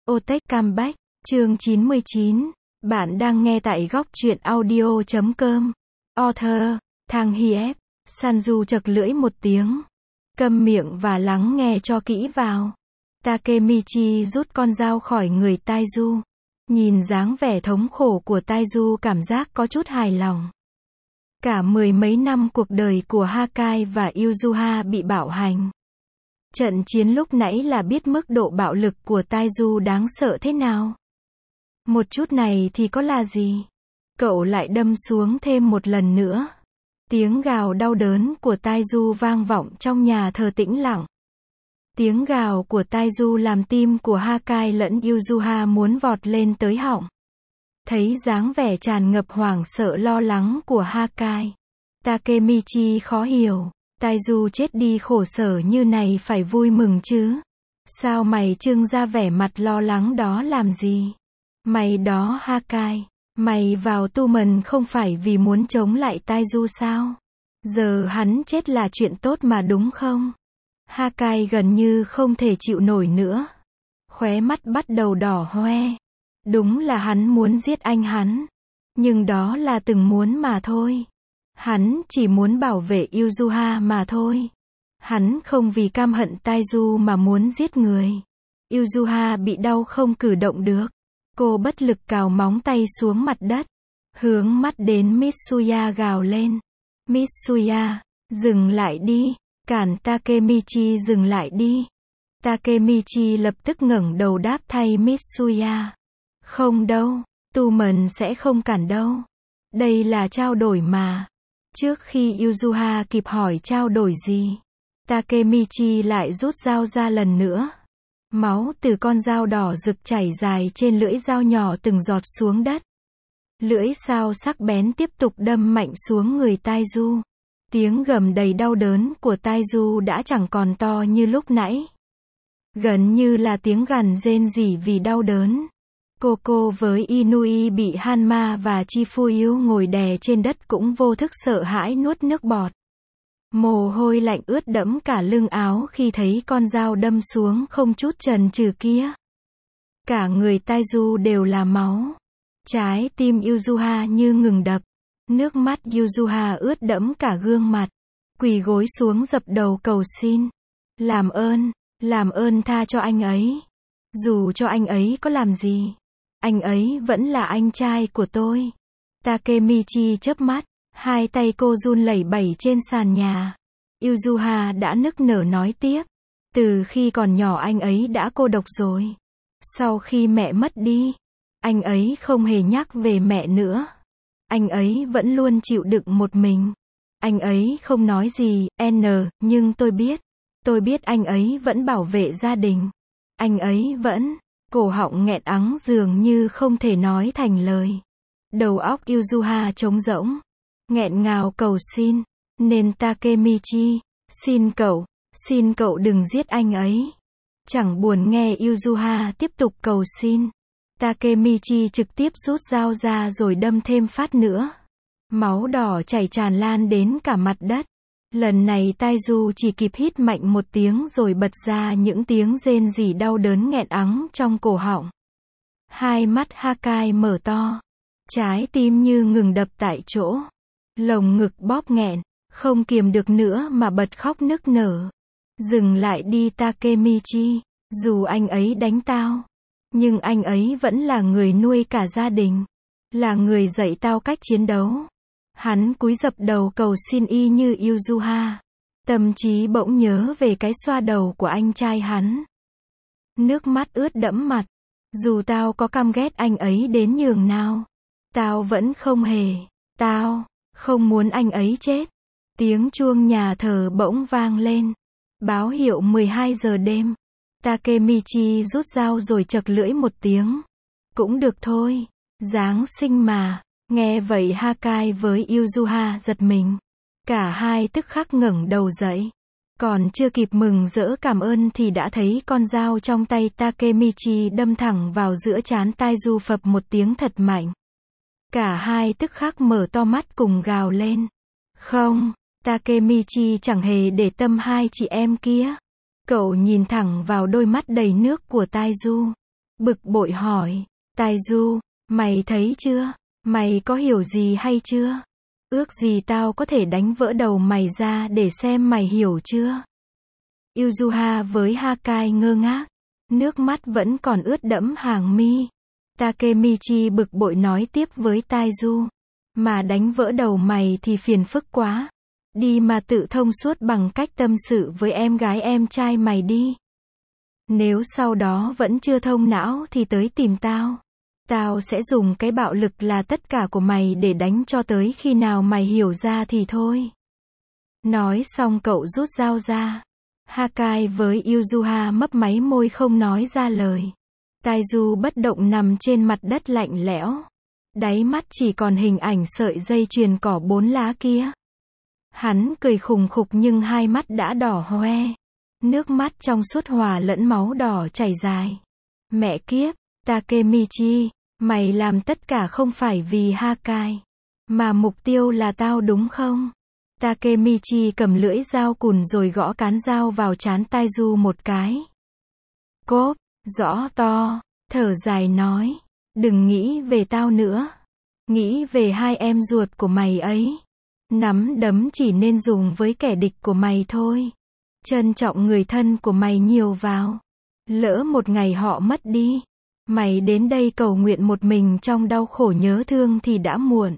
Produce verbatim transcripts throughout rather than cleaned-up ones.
Otech Comeback, chương chín mươi chín. Bạn đang nghe tại góc truyện audio chấm com. Author, Thang Hiep. Sanju chật lưỡi một tiếng. Câm miệng và lắng nghe cho kỹ vào. Takemichi rút con dao khỏi người Taiju. Nhìn dáng vẻ thống khổ của Taiju, cảm giác có chút hài lòng. Cả mười mấy năm cuộc đời của Hakai và Uzuha bị bạo hành. Trận chiến lúc nãy là biết mức độ bạo lực của Taiju đáng sợ thế nào. Một chút này thì có là gì? Cậu lại đâm xuống thêm một lần nữa. Tiếng gào đau đớn của Taiju vang vọng trong nhà thờ tĩnh lặng. Tiếng gào của Taiju làm tim của Hakai lẫn Uzuha muốn vọt lên tới họng. Thấy dáng vẻ tràn ngập hoảng sợ lo lắng của Hakai, Takemichi khó hiểu. Taiju chết đi khổ sở như này phải vui mừng chứ. Sao mày trưng ra vẻ mặt lo lắng đó làm gì? Mày đó Hakai, mày vào tu mần không phải vì muốn chống lại Taiju sao? Giờ hắn chết là chuyện tốt mà đúng không? Hakai gần như không thể chịu nổi nữa. Khóe mắt bắt đầu đỏ hoe. Đúng là hắn muốn giết anh hắn. Nhưng đó là từng muốn mà thôi. Hắn chỉ muốn bảo vệ Uzuha mà thôi. Hắn không vì căm hận Taiju mà muốn giết người. Uzuha bị đau không cử động được. Cô bất lực cào móng tay xuống mặt đất. Hướng mắt đến Mitsuya gào lên. Mitsuya, dừng lại đi. Cản Takemichi dừng lại đi. Takemichi lập tức ngẩng đầu đáp thay Mitsuya. Không đâu, tu mần sẽ không cản đâu. Đây là trao đổi mà. Trước khi Uzuha kịp hỏi trao đổi gì, Takemichi lại rút dao ra lần nữa. Máu từ con dao đỏ rực chảy dài trên lưỡi dao nhỏ từng giọt xuống đất. Lưỡi dao sắc bén tiếp tục đâm mạnh xuống người Taiju. Tiếng gầm đầy đau đớn của Taiju đã chẳng còn to như lúc nãy. Gần như là tiếng gằn rên rỉ vì đau đớn. Coco với Inui bị Hanma và Chifuyu ngồi đè trên đất cũng vô thức sợ hãi nuốt nước bọt. Mồ hôi lạnh ướt đẫm cả lưng áo khi thấy con dao đâm xuống không chút chần chừ kia. Cả người Taiju đều là máu. Trái tim Uzuha như ngừng đập. Nước mắt Uzuha ướt đẫm cả gương mặt. Quỳ gối xuống dập đầu cầu xin. Làm ơn, làm ơn tha cho anh ấy. Dù cho anh ấy có làm gì, anh ấy vẫn là anh trai của tôi. Takemichi chớp mắt, hai tay cô run lẩy bẩy trên sàn nhà. Uzuha đã nức nở nói tiếp. Từ khi còn nhỏ anh ấy đã cô độc rồi. Sau khi mẹ mất đi, anh ấy không hề nhắc về mẹ nữa. Anh ấy vẫn luôn chịu đựng một mình. Anh ấy không nói gì, N, nhưng tôi biết. Tôi biết anh ấy vẫn bảo vệ gia đình. Anh ấy vẫn... Cổ họng nghẹn ắng dường như không thể nói thành lời. Đầu óc Uzuha trống rỗng. Nghẹn ngào cầu xin. Nên Takemichi, xin cậu, xin cậu đừng giết anh ấy. Chẳng buồn nghe Uzuha tiếp tục cầu xin. Takemichi trực tiếp rút dao ra rồi đâm thêm phát nữa. Máu đỏ chảy tràn lan đến cả mặt đất. Lần này Taiju chỉ kịp hít mạnh một tiếng rồi bật ra những tiếng rên rỉ đau đớn nghẹn ắng trong cổ họng. Hai mắt Hakai mở to. Trái tim như ngừng đập tại chỗ. Lồng ngực bóp nghẹn, không kiềm được nữa mà bật khóc nức nở. Dừng lại đi Takemichi, dù anh ấy đánh tao. Nhưng anh ấy vẫn là người nuôi cả gia đình. Là người dạy tao cách chiến đấu. Hắn cúi dập đầu cầu xin y như Uzuha. Tâm trí bỗng nhớ về cái xoa đầu của anh trai hắn. Nước mắt ướt đẫm mặt. Dù tao có căm ghét anh ấy đến nhường nào, tao vẫn không hề. Tao không muốn anh ấy chết. Tiếng chuông nhà thờ bỗng vang lên. Báo hiệu mười hai giờ đêm. Takemichi rút dao rồi chật lưỡi một tiếng. Cũng được thôi. Giáng sinh mà. Nghe vậy Hakai với Uzuha giật mình. Cả hai tức khắc ngẩng đầu dậy. Còn chưa kịp mừng rỡ cảm ơn thì đã thấy con dao trong tay Takemichi đâm thẳng vào giữa trán Taiju phập một tiếng thật mạnh. Cả hai tức khắc mở to mắt cùng gào lên. Không, Takemichi chẳng hề để tâm hai chị em kia. Cậu nhìn thẳng vào đôi mắt đầy nước của Taiju. bực bội hỏi, Taiju, mày thấy chưa? Mày có hiểu gì hay chưa? Ước gì tao có thể đánh vỡ đầu mày ra để xem mày hiểu chưa? Uzuha với Hakai ngơ ngác, nước mắt vẫn còn ướt đẫm hàng mi. Takemichi bực bội nói tiếp với Taiju, mà đánh vỡ đầu mày thì phiền phức quá. Đi mà tự thông suốt bằng cách tâm sự với em gái em trai mày đi. Nếu sau đó vẫn chưa thông não thì tới tìm tao. Tao sẽ dùng cái bạo lực là tất cả của mày để đánh cho tới khi nào mày hiểu ra thì thôi. Nói xong cậu rút dao ra. Hakai với Uzuha mấp máy môi không nói ra lời. Taiju bất động nằm trên mặt đất lạnh lẽo. Đáy mắt chỉ còn hình ảnh sợi dây chuyền cỏ bốn lá kia. Hắn cười khùng khục nhưng hai mắt đã đỏ hoe. Nước mắt trong suốt hòa lẫn máu đỏ chảy dài. Mẹ kiếp, Takemichi, mày làm tất cả không phải vì Hakai, mà mục tiêu là tao đúng không? Takemichi cầm lưỡi dao cùn rồi gõ cán dao vào trán Taiju một cái. Cốp, rõ to, thở dài nói, đừng nghĩ về tao nữa. Nghĩ về hai em ruột của mày ấy. Nắm đấm chỉ nên dùng với kẻ địch của mày thôi. Trân trọng người thân của mày nhiều vào. Lỡ một ngày họ mất đi, mày đến đây cầu nguyện một mình trong đau khổ nhớ thương thì đã muộn.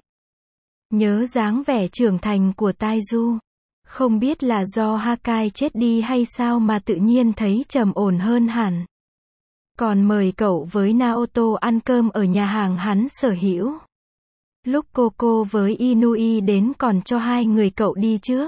Nhớ dáng vẻ trưởng thành của Taiju. Không biết là do Hakai chết đi hay sao mà tự nhiên thấy trầm ổn hơn hẳn. Còn mời cậu với Naoto ăn cơm ở nhà hàng hắn sở hữu. Lúc Coco với Inui đến còn cho hai người cậu đi trước.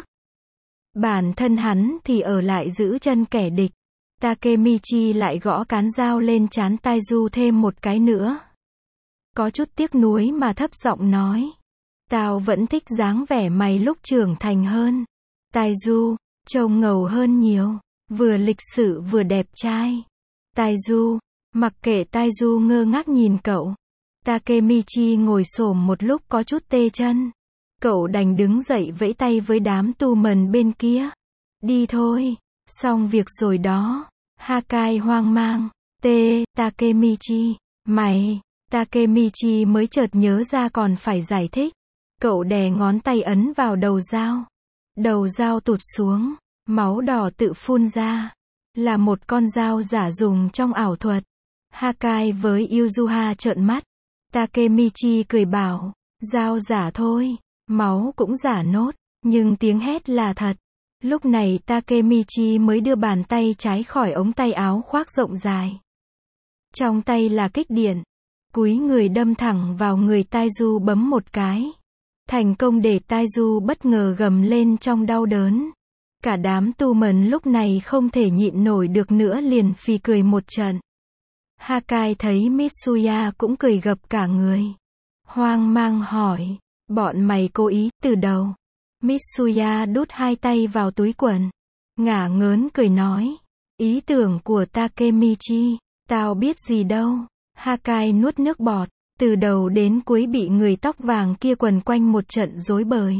Bản thân hắn thì ở lại giữ chân kẻ địch. Takemichi lại gõ cán dao lên trán Taiju thêm một cái nữa. Có chút tiếc nuối mà thấp giọng nói. Tao vẫn thích dáng vẻ mày lúc trưởng thành hơn. Taiju, trông ngầu hơn nhiều. Vừa lịch sự vừa đẹp trai. Taiju, mặc kệ Taiju ngơ ngác nhìn cậu. Takemichi ngồi xổm một lúc có chút tê chân. Cậu đành đứng dậy vẫy tay với đám tu mần bên kia. Đi thôi, xong việc rồi đó. Hakai hoang mang. Tê, Takemichi, mày. Takemichi mới chợt nhớ ra còn phải giải thích. Cậu đè ngón tay ấn vào đầu dao. Đầu dao tụt xuống, máu đỏ tự phun ra. Là một con dao giả dùng trong ảo thuật. Hakai với Uzuha trợn mắt. Takemichi cười bảo, dao giả thôi, máu cũng giả nốt, nhưng tiếng hét là thật. Lúc này Takemichi mới đưa bàn tay trái khỏi ống tay áo khoác rộng dài. Trong tay là kích điện. Cúi người đâm thẳng vào người Taiju bấm một cái. Thành công để Taiju bất ngờ gầm lên trong đau đớn. Cả đám tu mần lúc này không thể nhịn nổi được nữa liền phì cười một trận. Hakai thấy Mitsuya cũng cười gập cả người. Hoang mang hỏi, bọn mày cố ý từ đầu. Mitsuya đút hai tay vào túi quần. Ngả ngớn cười nói, ý tưởng của Takemichi, tao biết gì đâu. Hakai nuốt nước bọt, từ đầu đến cuối bị người tóc vàng kia quần quanh một trận rối bời.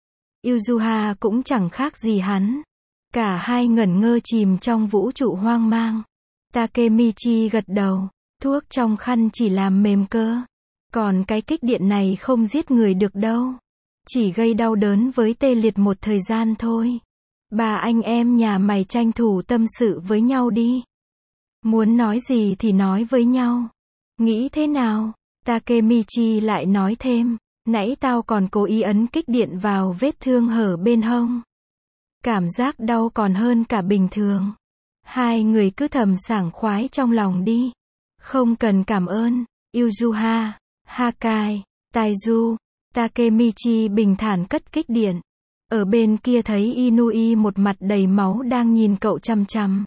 Uzuha cũng chẳng khác gì hắn. Cả hai ngẩn ngơ chìm trong vũ trụ hoang mang. Takemichi gật đầu, thuốc trong khăn chỉ làm mềm cơ. Còn cái kích điện này không giết người được đâu. Chỉ gây đau đớn với tê liệt một thời gian thôi. Bà anh em nhà mày tranh thủ tâm sự với nhau đi. Muốn nói gì thì nói với nhau. Nghĩ thế nào? Takemichi lại nói thêm, nãy tao còn cố ý ấn kích điện vào vết thương hở bên hông. Cảm giác đau còn hơn cả bình thường. Hai người cứ thầm sảng khoái trong lòng đi. Không cần cảm ơn. Uzuha, Hakai, Taiju. Takemichi bình thản cất kích điện. Ở bên kia thấy Inui một mặt đầy máu đang nhìn cậu chằm chằm.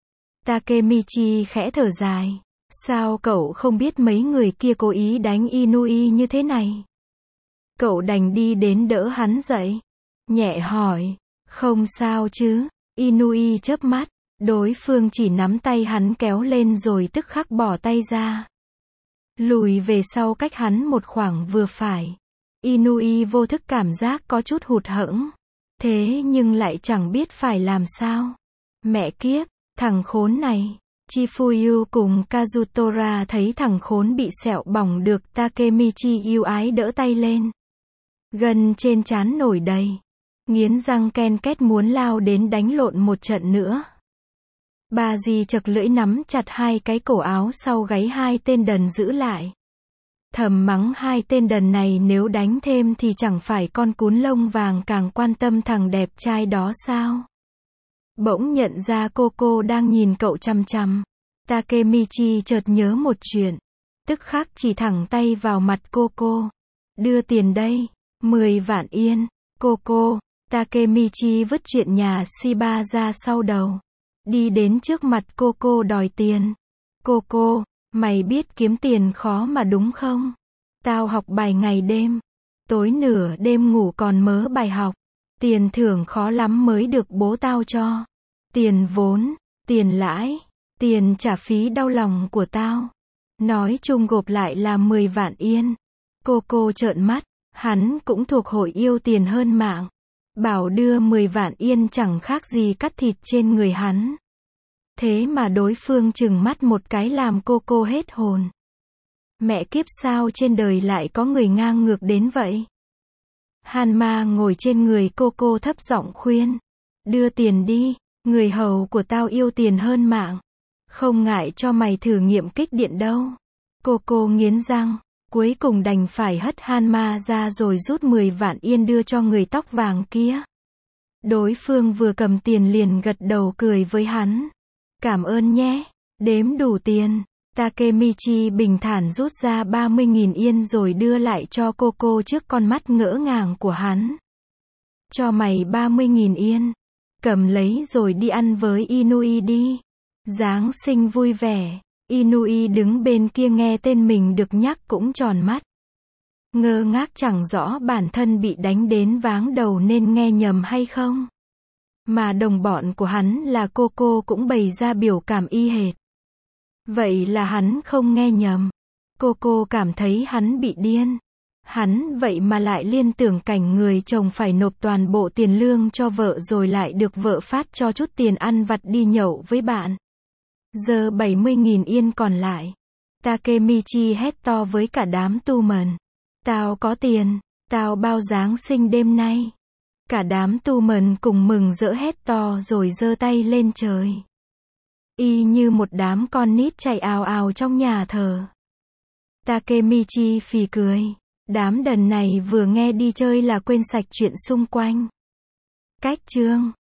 Takemichi khẽ thở dài. Sao cậu không biết mấy người kia cố ý đánh Inui như thế này? Cậu đành đi đến đỡ hắn dậy. Nhẹ hỏi, không sao chứ? Inui chớp mắt. Đối phương chỉ nắm tay hắn kéo lên rồi tức khắc bỏ tay ra. Lùi về sau cách hắn một khoảng vừa phải. Inui vô thức cảm giác có chút hụt hẫng. Thế nhưng lại chẳng biết phải làm sao. Mẹ kiếp, thằng khốn này. Chifuyu cùng Kazutora thấy thằng khốn bị sẹo bỏng được Takemichi yêu ái đỡ tay lên. Gân trên trán nổi đầy. Nghiến răng ken két muốn lao đến đánh lộn một trận nữa. Bà dì chật lưỡi nắm chặt hai cái cổ áo sau gáy hai tên đần giữ lại. Thầm mắng hai tên đần này nếu đánh thêm thì chẳng phải con cún lông vàng càng quan tâm thằng đẹp trai đó sao? Bỗng nhận ra Coco đang nhìn cậu chằm chằm. Takemichi chợt nhớ một chuyện. Tức khắc chỉ thẳng tay vào mặt Coco. Đưa tiền đây. mười vạn yên. Coco. Takemichi vứt chuyện nhà Shiba ra sau đầu. Đi đến trước mặt Coco đòi tiền. Coco, mày biết kiếm tiền khó mà đúng không? Tao học bài ngày đêm. Tối nửa đêm ngủ còn mớ bài học. Tiền thưởng khó lắm mới được bố tao cho. Tiền vốn, tiền lãi, tiền trả phí đau lòng của tao. Nói chung gộp lại là mười vạn yên. Coco trợn mắt, hắn cũng thuộc hội yêu tiền hơn mạng. Bảo đưa mười vạn yên chẳng khác gì cắt thịt trên người hắn. Thế mà đối phương chừng mắt một cái làm Coco hết hồn. Mẹ kiếp sao trên đời lại có người ngang ngược đến vậy? Hanma ngồi trên người Coco thấp giọng khuyên. Đưa tiền đi, người hầu của tao yêu tiền hơn mạng. Không ngại cho mày thử nghiệm kích điện đâu. Coco nghiến răng, cuối cùng đành phải hất Hanma ra rồi rút mười vạn yên đưa cho người tóc vàng kia. Đối phương vừa cầm tiền liền gật đầu cười với hắn. Cảm ơn nhé, đếm đủ tiền. Takemichi bình thản rút ra ba mươi nghìn yên rồi đưa lại cho Coco trước con mắt ngỡ ngàng của hắn. Cho mày ba mươi nghìn yên. Cầm lấy rồi đi ăn với Inui đi. Giáng sinh vui vẻ. Inui đứng bên kia nghe tên mình được nhắc cũng tròn mắt. Ngơ ngác chẳng rõ bản thân bị đánh đến váng đầu nên nghe nhầm hay không. Mà đồng bọn của hắn là Coco cũng bày ra biểu cảm y hệt. Vậy là hắn không nghe nhầm. Coco cảm thấy hắn bị điên. Hắn vậy mà lại liên tưởng cảnh người chồng phải nộp toàn bộ tiền lương cho vợ rồi lại được vợ phát cho chút tiền ăn vặt đi nhậu với bạn. Giờ bảy mươi nghìn yên còn lại. Takemichi hét to với cả đám tu mần. Tao có tiền, tao bao Giáng sinh đêm nay. Cả đám tu mần cùng mừng rỡ hét to rồi giơ tay lên trời. Y như một đám con nít chạy ào ào trong nhà thờ. Takemichi phì cười. Đám đần này vừa nghe đi chơi là quên sạch chuyện xung quanh. Cách chương